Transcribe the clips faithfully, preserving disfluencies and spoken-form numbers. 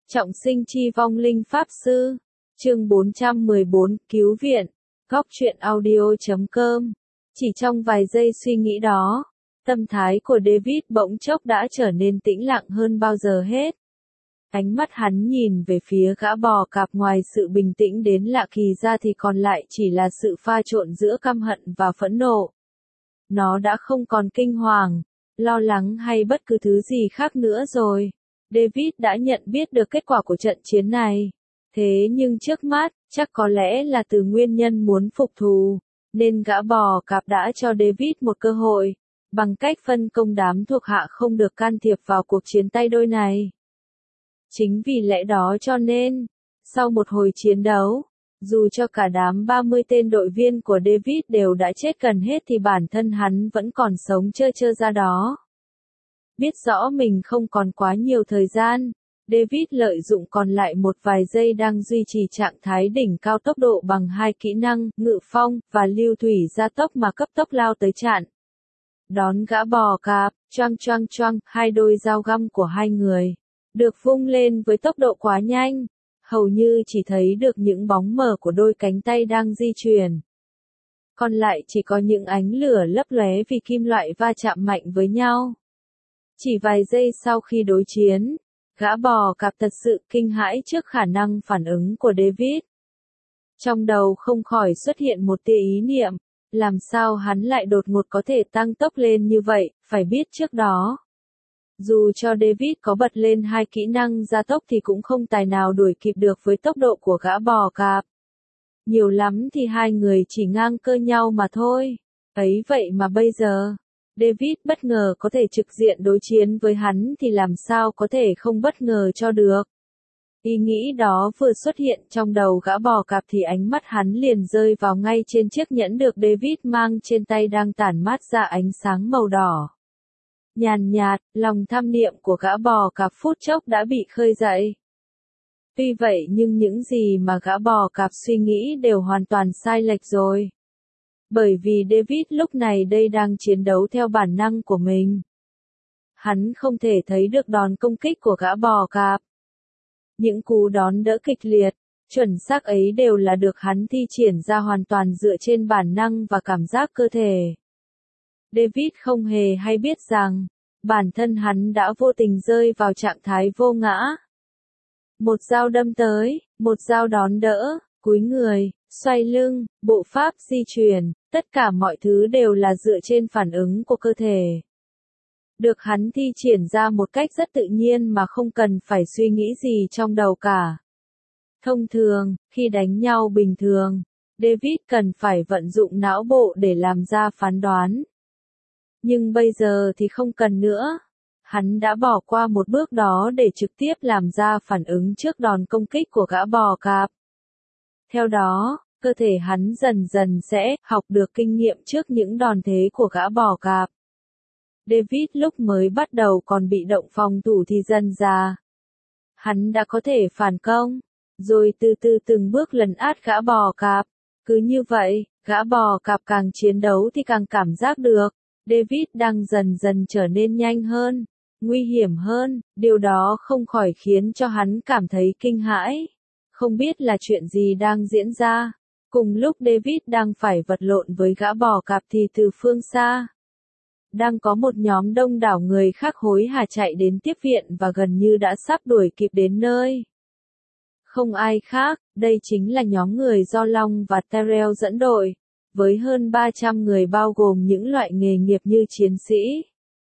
Trọng sinh chi vong linh pháp sư. Chương bốn trăm mười bốn, cứu viện. Góc truyện audio chấm com. Chỉ trong vài giây suy nghĩ đó, tâm thái của David bỗng chốc đã trở nên tĩnh lặng hơn bao giờ hết. Ánh mắt hắn nhìn về phía gã bò cạp, ngoài sự bình tĩnh đến lạ kỳ ra thì còn lại chỉ là sự pha trộn giữa căm hận và phẫn nộ. Nó đã không còn kinh hoàng, lo lắng hay bất cứ thứ gì khác nữa rồi. David đã nhận biết được kết quả của trận chiến này. Thế nhưng trước mắt, chắc có lẽ là từ nguyên nhân muốn phục thù, nên gã bò cạp đã cho David một cơ hội, bằng cách phân công đám thuộc hạ không được can thiệp vào cuộc chiến tay đôi này. Chính vì lẽ đó cho nên, sau một hồi chiến đấu, dù cho cả đám ba mươi tên đội viên của David đều đã chết gần hết thì bản thân hắn vẫn còn sống trơ trơ ra đó. Biết rõ mình không còn quá nhiều thời gian, David lợi dụng còn lại một vài giây đang duy trì trạng thái đỉnh cao tốc độ bằng hai kỹ năng, ngự phong, và lưu thủy gia tốc mà cấp tốc lao tới chặn. Đón gã bò cạp, choang choang choang, hai đôi dao găm của hai người được vung lên với tốc độ quá nhanh, hầu như chỉ thấy được những bóng mờ của đôi cánh tay đang di chuyển. Còn lại chỉ có những ánh lửa lấp lóe vì kim loại va chạm mạnh với nhau. Chỉ vài giây sau khi đối chiến, gã bò cạp thật sự kinh hãi trước khả năng phản ứng của David. Trong đầu không khỏi xuất hiện một tia ý niệm, làm sao hắn lại đột ngột có thể tăng tốc lên như vậy, phải biết trước đó. Dù cho David có bật lên hai kỹ năng gia tốc thì cũng không tài nào đuổi kịp được với tốc độ của gã bò cạp. Nhiều lắm thì hai người chỉ ngang cơ nhau mà thôi. Ấy vậy mà bây giờ, David bất ngờ có thể trực diện đối chiến với hắn thì làm sao có thể không bất ngờ cho được. Ý nghĩ đó vừa xuất hiện trong đầu gã bò cạp thì ánh mắt hắn liền rơi vào ngay trên chiếc nhẫn được David mang trên tay đang tản mát ra ánh sáng màu đỏ. Nhàn nhạt, lòng tham niệm của gã bò cạp phút chốc đã bị khơi dậy. Tuy vậy nhưng những gì mà gã bò cạp suy nghĩ đều hoàn toàn sai lệch rồi. Bởi vì David lúc này đây đang chiến đấu theo bản năng của mình. Hắn không thể thấy được đòn công kích của gã bò cạp. Những cú đón đỡ kịch liệt, chuẩn xác ấy đều là được hắn thi triển ra hoàn toàn dựa trên bản năng và cảm giác cơ thể. David không hề hay biết rằng, bản thân hắn đã vô tình rơi vào trạng thái vô ngã. Một dao đâm tới, một dao đón đỡ, cúi người, xoay lưng, bộ pháp di chuyển, tất cả mọi thứ đều là dựa trên phản ứng của cơ thể. Được hắn thi triển ra một cách rất tự nhiên mà không cần phải suy nghĩ gì trong đầu cả. Thông thường, khi đánh nhau bình thường, David cần phải vận dụng não bộ để làm ra phán đoán. Nhưng bây giờ thì không cần nữa. Hắn đã bỏ qua một bước đó để trực tiếp làm ra phản ứng trước đòn công kích của gã bò cạp. Theo đó, cơ thể hắn dần dần sẽ học được kinh nghiệm trước những đòn thế của gã bò cạp. David lúc mới bắt đầu còn bị động phòng thủ thì dần dà hắn đã có thể phản công, rồi từ từ từng bước lấn át gã bò cạp. Cứ như vậy, gã bò cạp càng chiến đấu thì càng cảm giác được, David đang dần dần trở nên nhanh hơn, nguy hiểm hơn, điều đó không khỏi khiến cho hắn cảm thấy kinh hãi. Không biết là chuyện gì đang diễn ra. Cùng lúc David đang phải vật lộn với gã bò cạp thì từ phương xa, đang có một nhóm đông đảo người khác hối hả chạy đến tiếp viện và gần như đã sắp đuổi kịp đến nơi. Không ai khác, đây chính là nhóm người do Long và Tyrell dẫn đội, với hơn ba trăm người bao gồm những loại nghề nghiệp như chiến sĩ,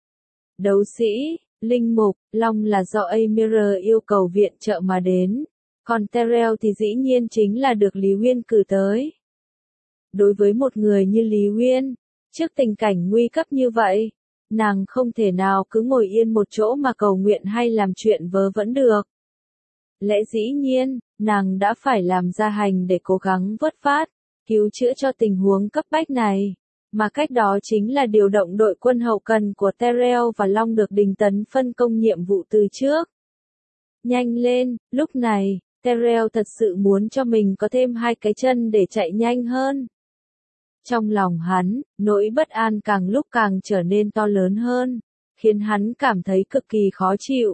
đấu sĩ, linh mục. Long là do Amir yêu cầu viện trợ mà đến, còn Tyrell thì dĩ nhiên chính là được Lý Uyên cử tới. Đối với một người như Lý Uyên, trước tình cảnh nguy cấp như vậy, nàng không thể nào cứ ngồi yên một chỗ mà cầu nguyện hay làm chuyện vớ vẩn được. Lẽ dĩ nhiên, nàng đã phải làm ra hành để cố gắng vớt phát, cứu chữa cho tình huống cấp bách này. Mà cách đó chính là điều động đội quân hậu cần của Tyrell và Long được Đình Tấn phân công nhiệm vụ từ trước. Nhanh lên, lúc này, Tyrell thật sự muốn cho mình có thêm hai cái chân để chạy nhanh hơn. Trong lòng hắn, nỗi bất an càng lúc càng trở nên to lớn hơn, khiến hắn cảm thấy cực kỳ khó chịu.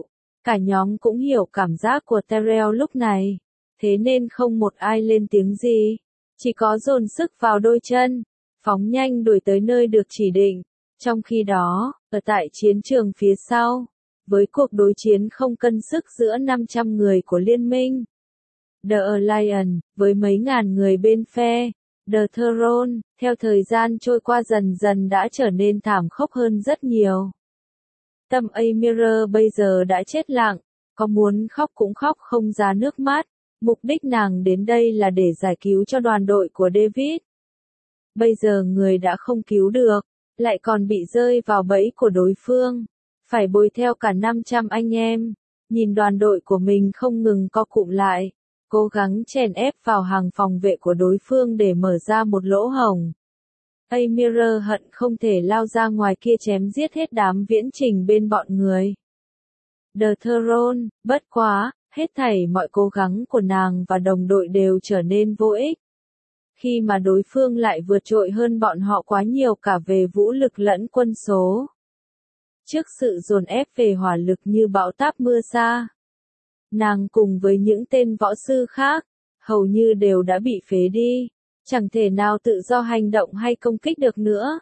Cả nhóm cũng hiểu cảm giác của Tyrell lúc này, thế nên không một ai lên tiếng gì, chỉ có dồn sức vào đôi chân, phóng nhanh đuổi tới nơi được chỉ định. Trong khi đó, ở tại chiến trường phía sau, với cuộc đối chiến không cân sức giữa năm trăm người của liên minh, The Alliance, với mấy ngàn người bên phe The Throne, theo thời gian trôi qua dần dần đã trở nên thảm khốc hơn rất nhiều. Tâm Aemir bây giờ đã chết lặng, có muốn khóc cũng khóc không ra nước mắt, mục đích nàng đến đây là để giải cứu cho đoàn đội của David. Bây giờ người đã không cứu được, lại còn bị rơi vào bẫy của đối phương, phải bồi theo cả năm trăm anh em, nhìn đoàn đội của mình không ngừng co cụm lại, cố gắng chèn ép vào hàng phòng vệ của đối phương để mở ra một lỗ hổng. Aemir hận không thể lao ra ngoài kia chém giết hết đám viễn trình bên bọn người The Throne, bất quá, hết thảy mọi cố gắng của nàng và đồng đội đều trở nên vô ích. Khi mà đối phương lại vượt trội hơn bọn họ quá nhiều cả về vũ lực lẫn quân số. Trước sự dồn ép về hỏa lực như bão táp mưa sa, nàng cùng với những tên võ sư khác, hầu như đều đã bị phế đi, chẳng thể nào tự do hành động hay công kích được nữa.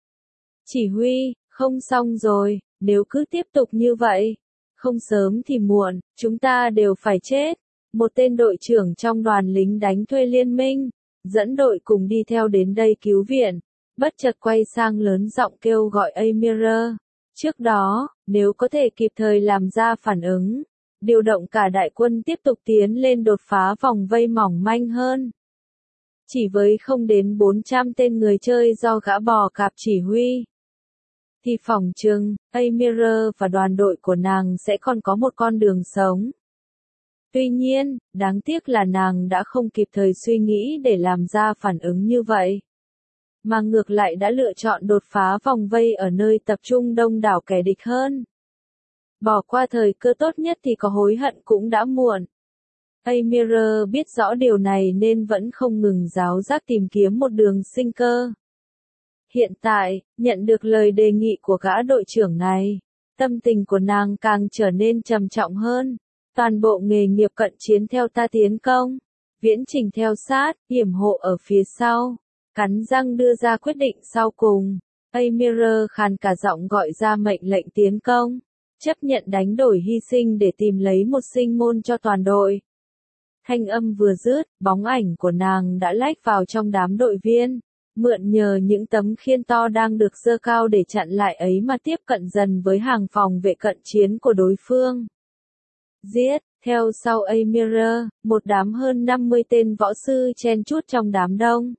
Chỉ huy, không xong rồi, nếu cứ tiếp tục như vậy, không sớm thì muộn, chúng ta đều phải chết. Một tên đội trưởng trong đoàn lính đánh thuê liên minh, dẫn đội cùng đi theo đến đây cứu viện, bất chợt quay sang lớn giọng kêu gọi Aemir. Trước đó, nếu có thể kịp thời làm ra phản ứng, điều động cả đại quân tiếp tục tiến lên đột phá vòng vây mỏng manh hơn. Chỉ với không đến bốn trăm tên người chơi do gã bò cạp chỉ huy, thì phỏng chừng, Aemir và đoàn đội của nàng sẽ còn có một con đường sống. Tuy nhiên, đáng tiếc là nàng đã không kịp thời suy nghĩ để làm ra phản ứng như vậy, mà ngược lại đã lựa chọn đột phá vòng vây ở nơi tập trung đông đảo kẻ địch hơn. Bỏ qua thời cơ tốt nhất thì có hối hận cũng đã muộn. Aemir biết rõ điều này nên vẫn không ngừng giáo giác tìm kiếm một đường sinh cơ. Hiện tại, nhận được lời đề nghị của gã đội trưởng này, tâm tình của nàng càng trở nên trầm trọng hơn. Toàn bộ nghề nghiệp cận chiến theo ta tiến công, viễn trình theo sát, yểm hộ ở phía sau, cắn răng đưa ra quyết định sau cùng. Aemir khàn cả giọng gọi ra mệnh lệnh tiến công, chấp nhận đánh đổi hy sinh để tìm lấy một sinh môn cho toàn đội. Thanh âm vừa dứt, bóng ảnh của nàng đã lách vào trong đám đội viên, mượn nhờ những tấm khiên to đang được giơ cao để chặn lại ấy mà tiếp cận dần với hàng phòng vệ cận chiến của đối phương. Giết, theo sau Aemir, một đám hơn năm mươi tên võ sư chen chúc trong đám đông.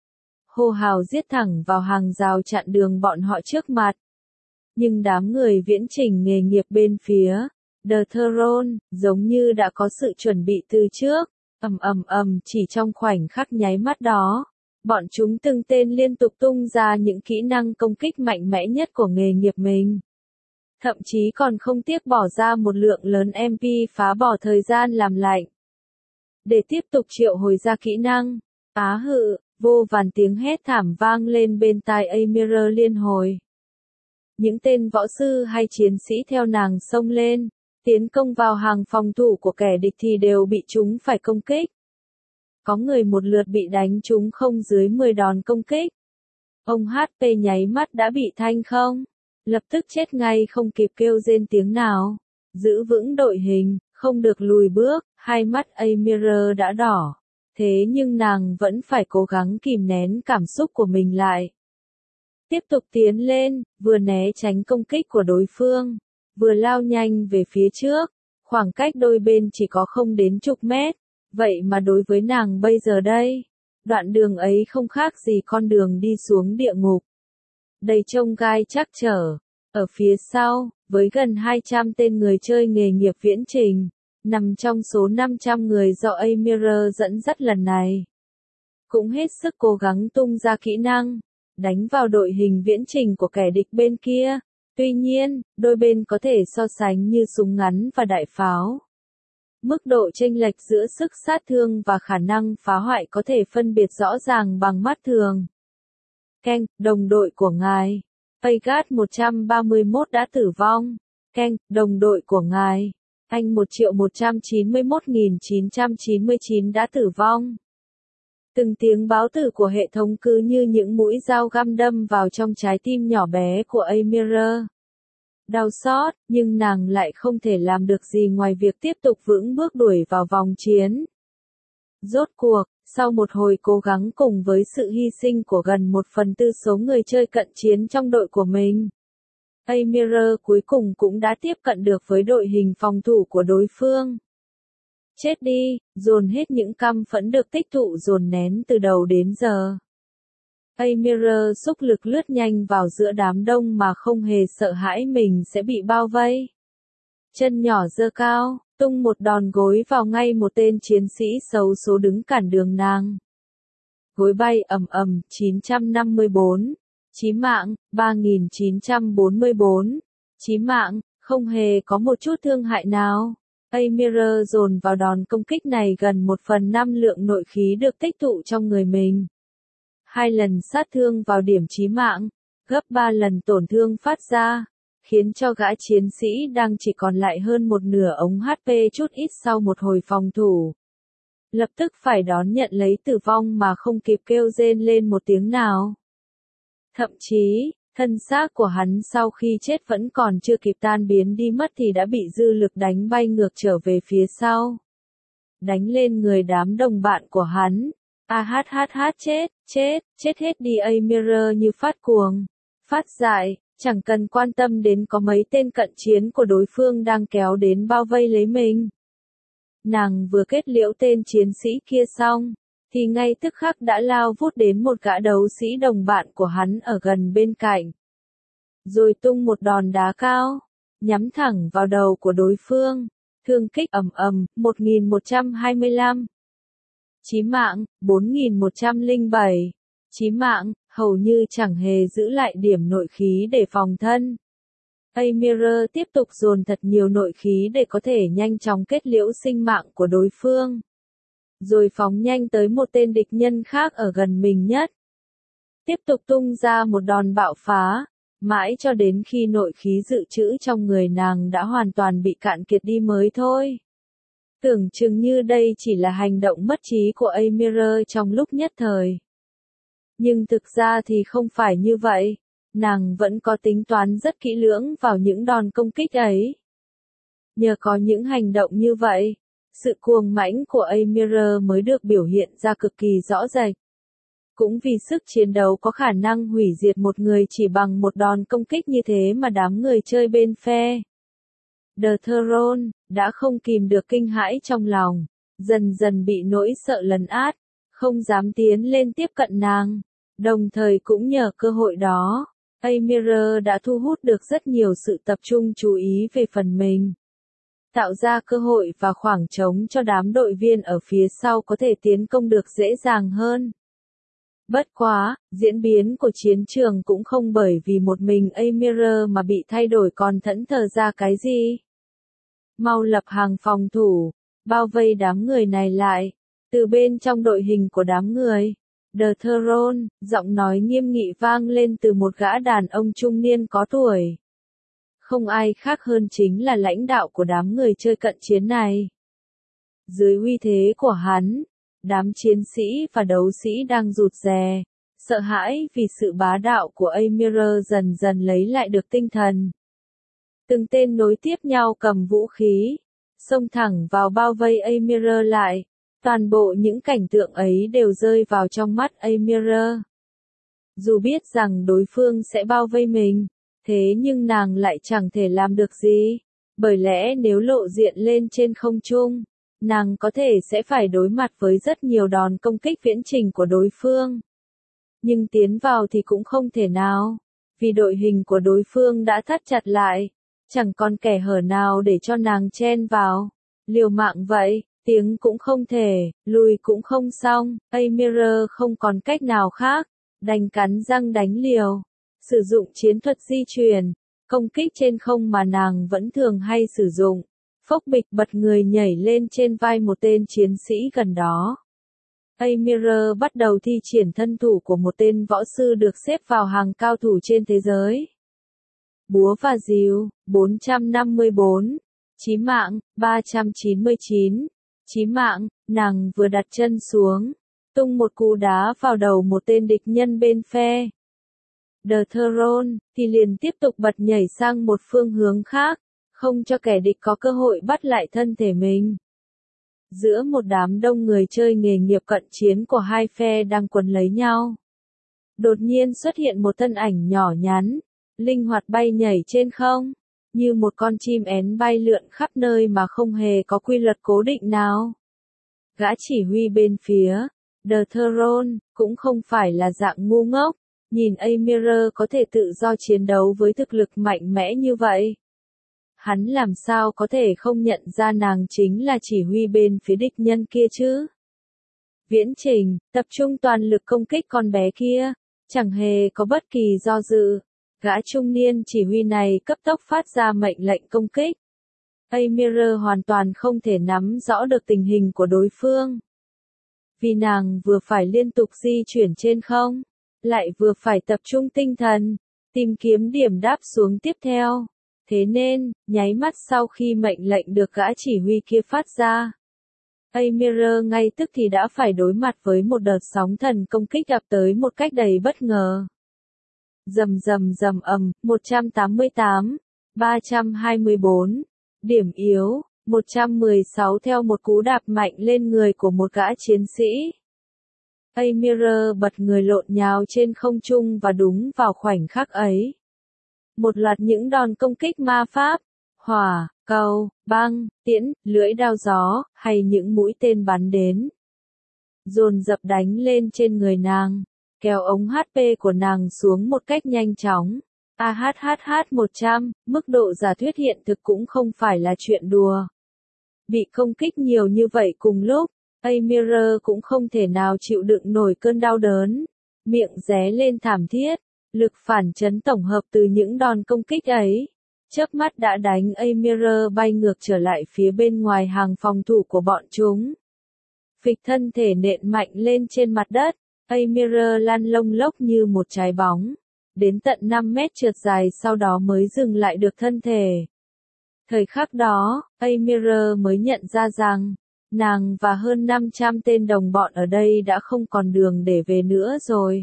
Hô hào giết thẳng vào hàng rào chặn đường bọn họ trước mặt. Nhưng đám người viễn trình nghề nghiệp bên phía The Throne, giống như đã có sự chuẩn bị từ trước, ầm ầm ầm chỉ trong khoảnh khắc nháy mắt đó. Bọn chúng từng tên liên tục tung ra những kỹ năng công kích mạnh mẽ nhất của nghề nghiệp mình. Thậm chí còn không tiếc bỏ ra một lượng lớn em pê phá bỏ thời gian làm lạnh. Để tiếp tục triệu hồi ra kỹ năng. Á hự, vô vàn tiếng hét thảm vang lên bên tai Aemir liên hồi. Những tên võ sư hay chiến sĩ theo nàng xông lên, tiến công vào hàng phòng thủ của kẻ địch thì đều bị chúng phải công kích. Có người một lượt bị đánh trúng không dưới mười đòn công kích. Ông hát pê nháy mắt đã bị thanh không, lập tức chết ngay không kịp kêu rên tiếng nào. Giữ vững đội hình, không được lùi bước, hai mắt Aemir đã đỏ. Thế nhưng nàng vẫn phải cố gắng kìm nén cảm xúc của mình lại. Tiếp tục tiến lên, vừa né tránh công kích của đối phương, vừa lao nhanh về phía trước. Khoảng cách đôi bên chỉ có không đến chục mét. Vậy mà đối với nàng bây giờ đây, đoạn đường ấy không khác gì con đường đi xuống địa ngục. Đầy chông gai chắc trở. Ở phía sau, với gần hai trăm tên người chơi nghề nghiệp viễn trình, nằm trong số năm trăm người do Aemir dẫn dắt lần này, cũng hết sức cố gắng tung ra kỹ năng, đánh vào đội hình viễn trình của kẻ địch bên kia. Tuy nhiên, đôi bên có thể so sánh như súng ngắn và đại pháo. Mức độ chênh lệch giữa sức sát thương và khả năng phá hoại có thể phân biệt rõ ràng bằng mắt thường. Keng, đồng đội của ngài. Paygat một trăm ba mươi mốt đã tử vong. Keng, đồng đội của ngài. Anh một triệu một trăm chín mươi mốt nghìn chín trăm chín mươi chín đã tử vong. Từng tiếng báo tử của hệ thống cứ như những mũi dao găm đâm vào trong trái tim nhỏ bé của Amira. Đau xót, nhưng nàng lại không thể làm được gì ngoài việc tiếp tục vững bước đuổi vào vòng chiến. Rốt cuộc, sau một hồi cố gắng cùng với sự hy sinh của gần một phần tư số người chơi cận chiến trong đội của mình, Amira cuối cùng cũng đã tiếp cận được với đội hình phòng thủ của đối phương. Chết đi, dồn hết những căm phẫn được tích tụ dồn nén từ đầu đến giờ. Amira xúc lực lướt nhanh vào giữa đám đông mà không hề sợ hãi mình sẽ bị bao vây. Chân nhỏ giơ cao, tung một đòn gối vào ngay một tên chiến sĩ xấu số đứng cản đường nàng. Gối bay ầm ầm, chín trăm năm mươi tư, chí mạng, ba nghìn chín trăm bốn mươi tư, chí mạng, không hề có một chút thương hại nào. Amira dồn vào đòn công kích này gần một phần năm lượng nội khí được tích tụ trong người mình. Hai lần sát thương vào điểm chí mạng, gấp ba lần tổn thương phát ra, khiến cho gã chiến sĩ đang chỉ còn lại hơn một nửa ống hát pê chút ít sau một hồi phòng thủ. Lập tức phải đón nhận lấy tử vong mà không kịp kêu rên lên một tiếng nào. Thậm chí, thân xác của hắn sau khi chết vẫn còn chưa kịp tan biến đi mất thì đã bị dư lực đánh bay ngược trở về phía sau. Đánh lên người đám đồng bạn của hắn. A hát hát hát chết, chết, chết hết đi Amira như phát cuồng, phát dại, chẳng cần quan tâm đến có mấy tên cận chiến của đối phương đang kéo đến bao vây lấy mình. Nàng vừa kết liễu tên chiến sĩ kia xong, thì ngay tức khắc đã lao vút đến một gã đấu sĩ đồng bạn của hắn ở gần bên cạnh. Rồi tung một đòn đá cao, nhắm thẳng vào đầu của đối phương, thương kích ầm ầm, một nghìn một trăm hai mươi lăm. Chí mạng, bốn nghìn một trăm lẻ bảy. Chí mạng, hầu như chẳng hề giữ lại điểm nội khí để phòng thân. Amira tiếp tục dồn thật nhiều nội khí để có thể nhanh chóng kết liễu sinh mạng của đối phương. Rồi phóng nhanh tới một tên địch nhân khác ở gần mình nhất. Tiếp tục tung ra một đòn bạo phá, mãi cho đến khi nội khí dự trữ trong người nàng đã hoàn toàn bị cạn kiệt đi mới thôi. Tưởng chừng như đây chỉ là hành động mất trí của Amira trong lúc nhất thời. Nhưng thực ra thì không phải như vậy, nàng vẫn có tính toán rất kỹ lưỡng vào những đòn công kích ấy. Nhờ có những hành động như vậy, sự cuồng mãnh của Amira mới được biểu hiện ra cực kỳ rõ rệt. Cũng vì sức chiến đấu có khả năng hủy diệt một người chỉ bằng một đòn công kích như thế mà đám người chơi bên phe The Throne đã không kìm được kinh hãi trong lòng, dần dần bị nỗi sợ lấn át, không dám tiến lên tiếp cận nàng. Đồng thời cũng nhờ cơ hội đó, Amira đã thu hút được rất nhiều sự tập trung chú ý về phần mình, tạo ra cơ hội và khoảng trống cho đám đội viên ở phía sau có thể tiến công được dễ dàng hơn. Bất quá, diễn biến của chiến trường cũng không bởi vì một mình Amira mà bị thay đổi còn thẫn thờ ra cái gì. Mau lập hàng phòng thủ, bao vây đám người này lại. Từ bên trong đội hình của đám người, The Throne, giọng nói nghiêm nghị vang lên từ một gã đàn ông trung niên có tuổi. Không ai khác hơn chính là lãnh đạo của đám người chơi cận chiến này. Dưới uy thế của hắn, đám chiến sĩ và đấu sĩ đang rụt rè, sợ hãi vì sự bá đạo của Amira dần dần lấy lại được tinh thần. Từng tên nối tiếp nhau cầm vũ khí, xông thẳng vào bao vây Amira lại. Toàn bộ những cảnh tượng ấy đều rơi vào trong mắt Amira. Dù biết rằng đối phương sẽ bao vây mình, thế nhưng nàng lại chẳng thể làm được gì, bởi lẽ nếu lộ diện lên trên không trung, nàng có thể sẽ phải đối mặt với rất nhiều đòn công kích viễn trình của đối phương. Nhưng tiến vào thì cũng không thể nào, vì đội hình của đối phương đã thắt chặt lại, chẳng còn kẻ hở nào để cho nàng chen vào. Liều mạng vậy. Tiếng cũng không thể, lùi cũng không xong, Amira không còn cách nào khác, đành cắn răng đánh liều, sử dụng chiến thuật di chuyển, công kích trên không mà nàng vẫn thường hay sử dụng, phốc bịch bật người nhảy lên trên vai một tên chiến sĩ gần đó. Amira bắt đầu thi triển thân thủ của một tên võ sư được xếp vào hàng cao thủ trên thế giới. Búa và dìu, bốn trăm năm mươi tư. Chí mạng, ba trăm chín mươi chín. Chí mạng, nàng vừa đặt chân xuống, tung một cú đá vào đầu một tên địch nhân bên phe The Throne, thì liền tiếp tục bật nhảy sang một phương hướng khác, không cho kẻ địch có cơ hội bắt lại thân thể mình. Giữa một đám đông người chơi nghề nghiệp cận chiến của hai phe đang quấn lấy nhau, đột nhiên xuất hiện một thân ảnh nhỏ nhắn, linh hoạt bay nhảy trên không, như một con chim én bay lượn khắp nơi mà không hề có quy luật cố định nào. Gã chỉ huy bên phía The Throne cũng không phải là dạng ngu ngốc, nhìn Aymira có thể tự do chiến đấu với thực lực mạnh mẽ như vậy. Hắn làm sao có thể không nhận ra nàng chính là chỉ huy bên phía địch nhân kia chứ? Viễn Trình, tập trung toàn lực công kích con bé kia, chẳng hề có bất kỳ do dự. Gã trung niên chỉ huy này cấp tốc phát ra mệnh lệnh công kích. Aymira hoàn toàn không thể nắm rõ được tình hình của đối phương. Vì nàng vừa phải liên tục di chuyển trên không, lại vừa phải tập trung tinh thần, tìm kiếm điểm đáp xuống tiếp theo. Thế nên, nháy mắt sau khi mệnh lệnh được gã chỉ huy kia phát ra, Aymira ngay tức thì đã phải đối mặt với một đợt sóng thần công kích ập tới một cách đầy bất ngờ. Rầm rầm rầm ầm, một trăm tám mươi tám, ba trăm hai mươi bốn, điểm yếu, một trăm mười sáu theo một cú đạp mạnh lên người của một gã chiến sĩ. Aymira bật người lộn nhào trên không trung và đúng vào khoảnh khắc ấy, một loạt những đòn công kích ma pháp, hỏa, cầu, băng, tiễn, lưỡi đao gió, hay những mũi tên bắn đến, dồn dập đánh lên trên người nàng, kéo ống hát pê của nàng xuống một cách nhanh chóng. a hát hát hát một trăm, mức độ giả thuyết hiện thực cũng không phải là chuyện đùa. Bị công kích nhiều như vậy cùng lúc, Aymira cũng không thể nào chịu đựng nổi cơn đau đớn, miệng ré lên thảm thiết, lực phản chấn tổng hợp từ những đòn công kích ấy, chớp mắt đã đánh Aymira bay ngược trở lại phía bên ngoài hàng phòng thủ của bọn chúng. Phịch thân thể nện mạnh lên trên mặt đất, Aymira lăn lông lốc như một trái bóng, đến tận năm mét trượt dài sau đó mới dừng lại được thân thể. Thời khắc đó, Aymira mới nhận ra rằng, nàng và hơn năm trăm tên đồng bọn ở đây đã không còn đường để về nữa rồi.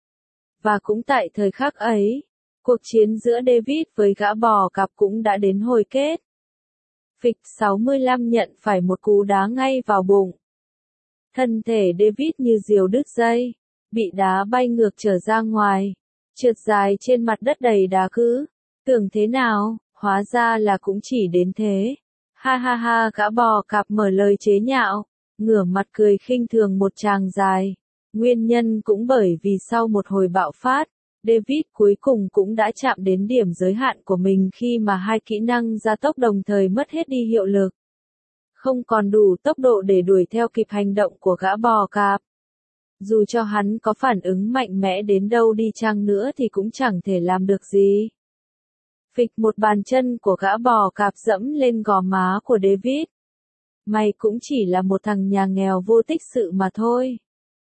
Và cũng tại thời khắc ấy, cuộc chiến giữa David với gã bò cạp cũng đã đến hồi kết. Phịch sáu mươi lăm nhận phải một cú đá ngay vào bụng. Thân thể David như diều đứt dây, bị đá bay ngược trở ra ngoài, trượt dài trên mặt đất đầy đá cứ. Tưởng thế nào, hóa ra là cũng chỉ đến thế. Ha ha ha, gã bò cạp mở lời chế nhạo, ngửa mặt cười khinh thường một tràng dài. Nguyên nhân cũng bởi vì sau một hồi bạo phát, David cuối cùng cũng đã chạm đến điểm giới hạn của mình khi mà hai kỹ năng gia tốc đồng thời mất hết đi hiệu lực. Không còn đủ tốc độ để đuổi theo kịp hành động của gã bò cạp. Dù cho hắn có phản ứng mạnh mẽ đến đâu đi chăng nữa thì cũng chẳng thể làm được gì. Phịch một bàn chân của gã bò cạp dẫm lên gò má của David. Mày cũng chỉ là một thằng nhà nghèo vô tích sự mà thôi.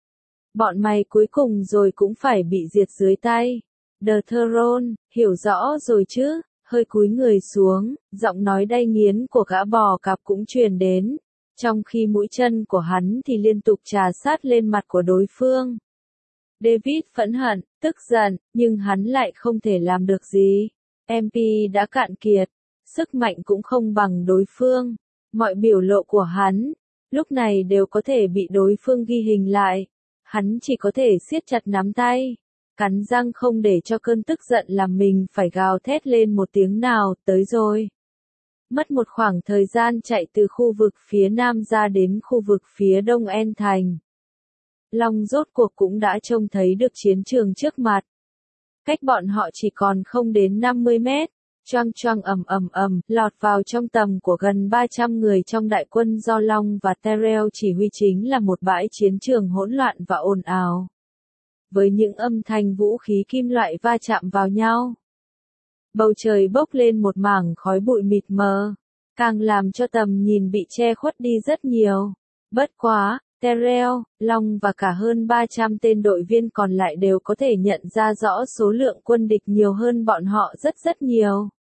Bọn mày cuối cùng rồi cũng phải bị diệt dưới tay. The Throne, hiểu rõ rồi chứ, hơi cúi người xuống, giọng nói đay nghiến của gã bò cạp cũng truyền đến, trong khi mũi chân của hắn thì liên tục trà sát lên mặt của đối phương. David phẫn hận, tức giận, nhưng hắn lại không thể làm được gì. em pê đã cạn kiệt, sức mạnh cũng không bằng đối phương. Mọi biểu lộ của hắn, lúc này đều có thể bị đối phương ghi hình lại. Hắn chỉ có thể siết chặt nắm tay, cắn răng không để cho cơn tức giận làm mình phải gào thét lên một tiếng nào, tới rồi. Mất một khoảng thời gian chạy từ khu vực phía nam ra đến khu vực phía đông En Thành. Long rốt cuộc cũng đã trông thấy được chiến trường trước mặt. Cách bọn họ chỉ còn không đến năm mươi mét, choang choang ầm ầm ầm, lọt vào trong tầm của gần ba trăm người trong đại quân do Long và Tyrell chỉ huy chính là một bãi chiến trường hỗn loạn và ồn ào. Với những âm thanh vũ khí kim loại va chạm vào nhau. Bầu trời bốc lên một mảng khói bụi mịt mờ, càng làm cho tầm nhìn bị che khuất đi rất nhiều. Bất quá, Tyrell, Long và cả hơn ba trăm tên đội viên còn lại đều có thể nhận ra rõ số lượng quân địch nhiều hơn bọn họ rất rất nhiều.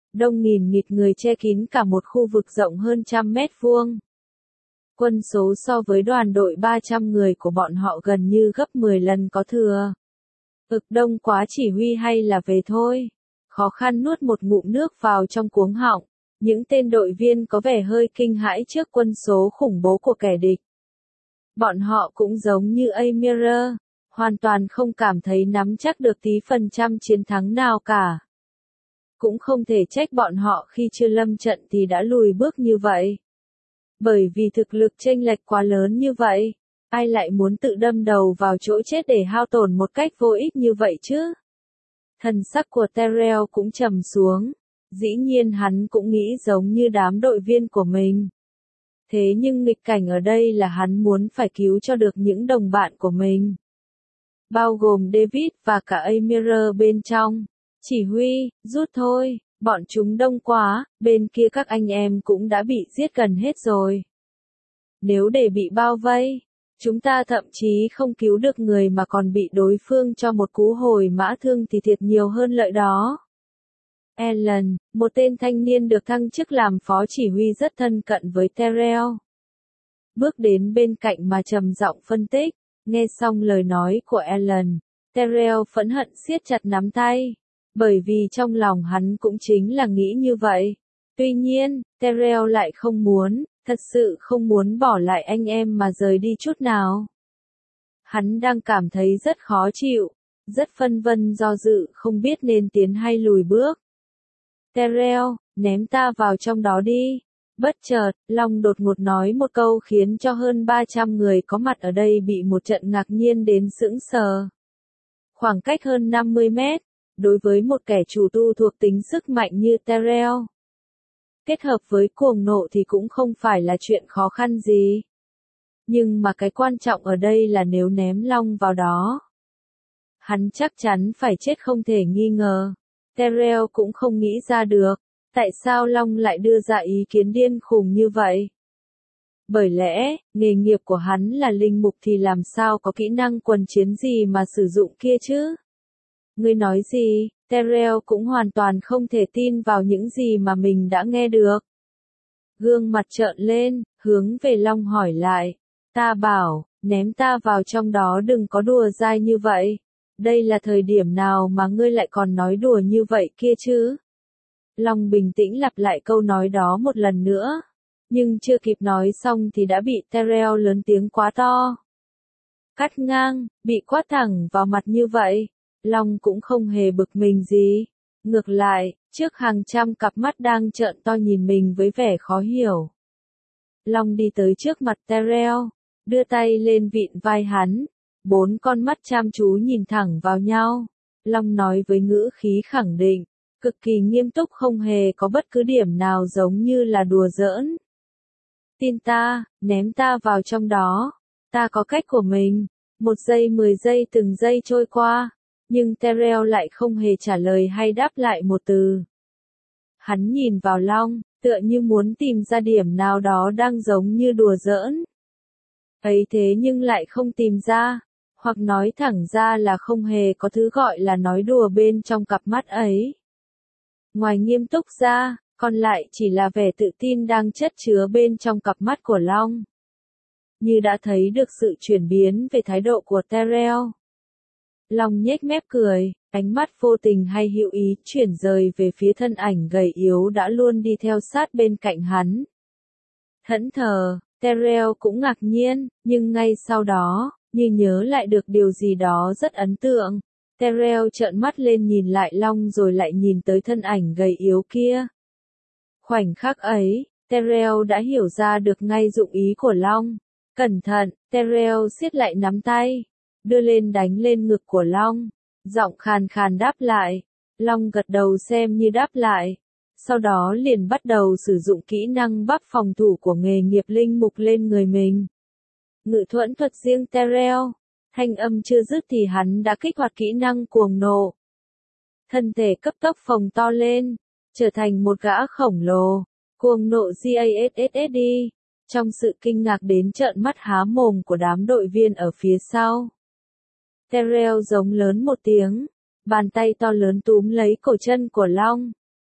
đông nghìn nghịt người che kín cả một khu vực rộng hơn trăm mét vuông. Quân số so với đoàn đội ba trăm người của bọn họ gần như gấp mười lần có thừa. Ực đông quá chỉ huy hay là về thôi. Khó khăn nuốt một ngụm nước vào trong cuống họng. Những tên đội viên có vẻ hơi kinh hãi trước quân số khủng bố của kẻ địch. Bọn họ cũng giống như Amir, hoàn toàn không cảm thấy nắm chắc được tí phần trăm chiến thắng nào cả. Cũng không thể trách bọn họ khi chưa lâm trận thì đã lùi bước như vậy. Bởi vì thực lực chênh lệch quá lớn như vậy, ai lại muốn tự đâm đầu vào chỗ chết để hao tổn một cách vô ích như vậy chứ? Thần sắc của Tyrell cũng trầm xuống. Dĩ nhiên hắn cũng nghĩ giống như đám đội viên của mình. Thế nhưng nghịch cảnh ở đây là hắn muốn phải cứu cho được những đồng bạn của mình. Bao gồm David và cả Amir bên trong. Chỉ huy, rút thôi, bọn chúng đông quá, bên kia các anh em cũng đã bị giết gần hết rồi. Nếu để bị bao vây, chúng ta thậm chí không cứu được người mà còn bị đối phương cho một cú hồi mã thương thì thiệt nhiều hơn lợi đó. Alan, một tên thanh niên được thăng chức làm phó chỉ huy rất thân cận với Tyrell. Bước đến bên cạnh mà trầm giọng phân tích, nghe xong lời nói của Alan, Tyrell phẫn hận siết chặt nắm tay, bởi vì trong lòng hắn cũng chính là nghĩ như vậy. Tuy nhiên, Tyrell lại không muốn, thật sự không muốn bỏ lại anh em mà rời đi chút nào. Hắn đang cảm thấy rất khó chịu, rất phân vân do dự không biết nên tiến hay lùi bước. Tyrell, ném ta vào trong đó đi. Bất chợt, Long đột ngột nói một câu khiến cho hơn ba trăm người có mặt ở đây bị một trận ngạc nhiên đến sững sờ. Khoảng cách hơn năm mươi mét, đối với một kẻ chủ tu thuộc tính sức mạnh như Tyrell, kết hợp với cuồng nộ thì cũng không phải là chuyện khó khăn gì. Nhưng mà cái quan trọng ở đây là nếu ném Long vào đó, hắn chắc chắn phải chết không thể nghi ngờ. Tyrell cũng không nghĩ ra được, tại sao Long lại đưa ra ý kiến điên khùng như vậy. Bởi lẽ, nghề nghiệp của hắn là linh mục thì làm sao có kỹ năng quần chiến gì mà sử dụng kia chứ? Ngươi nói gì? Tyrell cũng hoàn toàn không thể tin vào những gì mà mình đã nghe được. Gương mặt trợn lên, hướng về Long hỏi lại. Ta bảo, ném ta vào trong đó đừng có đùa dai như vậy. Đây là thời điểm nào mà ngươi lại còn nói đùa như vậy kia chứ? Long bình tĩnh lặp lại câu nói đó một lần nữa. Nhưng chưa kịp nói xong thì đã bị Tyrell lớn tiếng quá to. Cắt ngang, bị quát thẳng vào mặt như vậy. Long cũng không hề bực mình gì. Ngược lại, trước hàng trăm cặp mắt đang trợn to nhìn mình với vẻ khó hiểu. Long đi tới trước mặt Tyrell, đưa tay lên vịn vai hắn. Bốn con mắt chăm chú nhìn thẳng vào nhau. Long nói với ngữ khí khẳng định, cực kỳ nghiêm túc không hề có bất cứ điểm nào giống như là đùa giỡn. Tin ta, ném ta vào trong đó. Ta có cách của mình. Một giây mười giây từng giây trôi qua. Nhưng Tyrell lại không hề trả lời hay đáp lại một từ. Hắn nhìn vào Long, tựa như muốn tìm ra điểm nào đó đang giống như đùa giỡn. Ấy thế nhưng lại không tìm ra. Hoặc nói thẳng ra là không hề có thứ gọi là nói đùa bên trong cặp mắt ấy. Ngoài nghiêm túc ra, còn lại chỉ là vẻ tự tin đang chất chứa bên trong cặp mắt của Long. Như đã thấy được sự chuyển biến về thái độ của Tyrell. Long nhếch mép cười, ánh mắt vô tình hay hữu ý chuyển rời về phía thân ảnh gầy yếu đã luôn đi theo sát bên cạnh hắn. Thẫn thờ, Tyrell cũng ngạc nhiên, nhưng ngay sau đó, như nhớ lại được điều gì đó rất ấn tượng. Tyrell trợn mắt lên nhìn lại Long rồi lại nhìn tới thân ảnh gầy yếu kia. Khoảnh khắc ấy, Tyrell đã hiểu ra được ngay dụng ý của Long. Cẩn thận, Tyrell siết lại nắm tay, đưa lên đánh lên ngực của Long. Giọng khàn khàn đáp lại. Long gật đầu xem như đáp lại. Sau đó liền bắt đầu sử dụng kỹ năng bắp phòng thủ của nghề nghiệp linh mục lên người mình. Ngự thuẫn thuật riêng Tyrell. Thanh âm chưa dứt thì hắn đã kích hoạt kỹ năng cuồng nộ. Thân thể cấp tốc phồng to lên, trở thành một gã khổng lồ. Cuồng nộ GASSD. Trong sự kinh ngạc đến trợn mắt há mồm của đám đội viên ở phía sau. Tyrell giống lớn một tiếng, bàn tay to lớn túm lấy cổ chân của Long,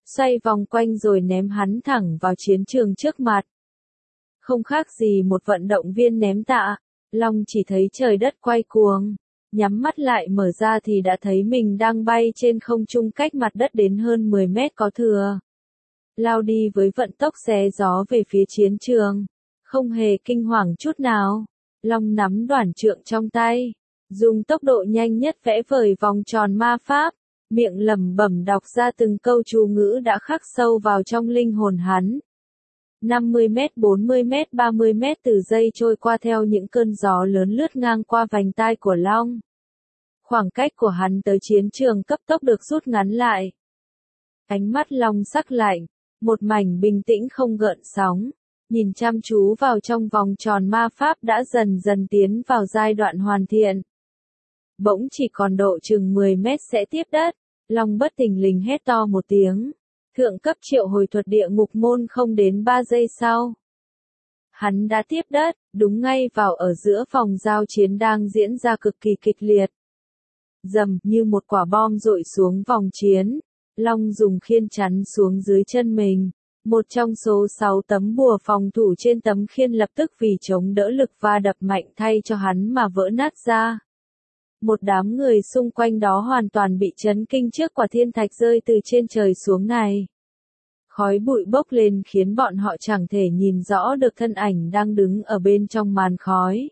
xoay vòng quanh rồi ném hắn thẳng vào chiến trường trước mặt. Không khác gì một vận động viên ném tạ, Long chỉ thấy trời đất quay cuồng, nhắm mắt lại mở ra thì đã thấy mình đang bay trên không trung cách mặt đất đến hơn mười mét có thừa. Lao đi với vận tốc xé gió về phía chiến trường, không hề kinh hoàng chút nào. Long nắm đoản trượng trong tay, dùng tốc độ nhanh nhất vẽ vời vòng tròn ma pháp, miệng lẩm bẩm đọc ra từng câu chú ngữ đã khắc sâu vào trong linh hồn hắn. năm mươi mét, bốn mươi mét, ba mươi mét từ giây trôi qua theo những cơn gió lớn lướt ngang qua vành tai của Long. Khoảng cách của hắn tới chiến trường cấp tốc được rút ngắn lại. Ánh mắt Long sắc lạnh, một mảnh bình tĩnh không gợn sóng, nhìn chăm chú vào trong vòng tròn ma pháp đã dần dần tiến vào giai đoạn hoàn thiện. Bỗng chỉ còn độ chừng mười mét sẽ tiếp đất, Long bất thình lình hét to một tiếng. Thượng cấp triệu hồi thuật địa ngục môn không đến ba giây sau. Hắn đã tiếp đất, đúng ngay vào ở giữa phòng giao chiến đang diễn ra cực kỳ kịch liệt. Dầm như một quả bom dội xuống vòng chiến, Long dùng khiên chắn xuống dưới chân mình. Một trong số sáu tấm bùa phòng thủ trên tấm khiên lập tức vì chống đỡ lực va đập mạnh thay cho hắn mà vỡ nát ra. Một đám người xung quanh đó hoàn toàn bị chấn kinh trước quả thiên thạch rơi từ trên trời xuống này. Khói bụi bốc lên khiến bọn họ chẳng thể nhìn rõ được thân ảnh đang đứng ở bên trong màn khói.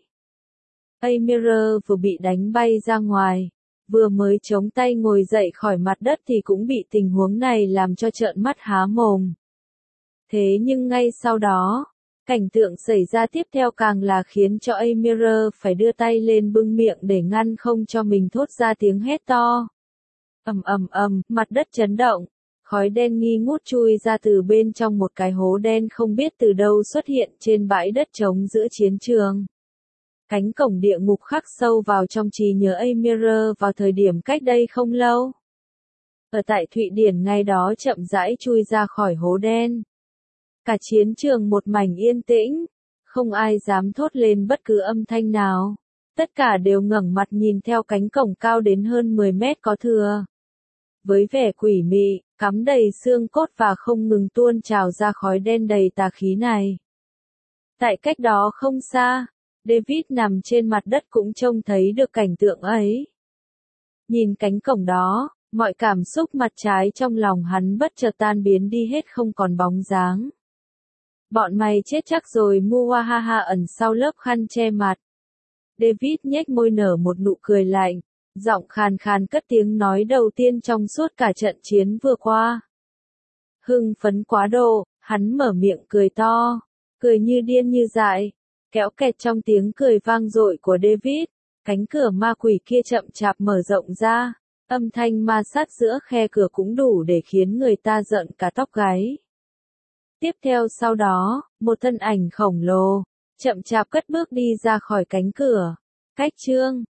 Aymera vừa bị đánh bay ra ngoài, vừa mới chống tay ngồi dậy khỏi mặt đất thì cũng bị tình huống này làm cho trợn mắt há mồm. Thế nhưng ngay sau đó, cảnh tượng xảy ra tiếp theo càng là khiến cho Aymera phải đưa tay lên bưng miệng để ngăn không cho mình thốt ra tiếng hét to. Ầm ầm ầm, mặt đất chấn động, khói đen nghi ngút chui ra từ bên trong một cái hố đen không biết từ đâu xuất hiện trên bãi đất trống giữa chiến trường. Cánh cổng địa ngục khắc sâu vào trong trí nhớ Aymera vào thời điểm cách đây không lâu. Ở tại Thụy Điển ngày đó chậm rãi chui ra khỏi hố đen. Cả chiến trường một mảnh yên tĩnh, không ai dám thốt lên bất cứ âm thanh nào. Tất cả đều ngẩng mặt nhìn theo cánh cổng cao đến hơn mười mét có thừa. Với vẻ quỷ mị, cắm đầy xương cốt và không ngừng tuôn trào ra khói đen đầy tà khí này. Tại cách đó không xa, David nằm trên mặt đất cũng trông thấy được cảnh tượng ấy. Nhìn cánh cổng đó, mọi cảm xúc mặt trái trong lòng hắn bất chợt tan biến đi hết không còn bóng dáng. Bọn mày chết chắc rồi, Muahaha ẩn sau lớp khăn che mặt. David nhếch môi nở một nụ cười lạnh, giọng khàn khàn cất tiếng nói đầu tiên trong suốt cả trận chiến vừa qua. Hưng phấn quá độ, hắn mở miệng cười to, cười như điên như dại, kéo kẹt trong tiếng cười vang dội của David, cánh cửa ma quỷ kia chậm chạp mở rộng ra, âm thanh ma sát giữa khe cửa cũng đủ để khiến người ta giận cả tóc gáy. Tiếp theo sau đó, một thân ảnh khổng lồ, chậm chạp cất bước đi ra khỏi cánh cửa. Cách chương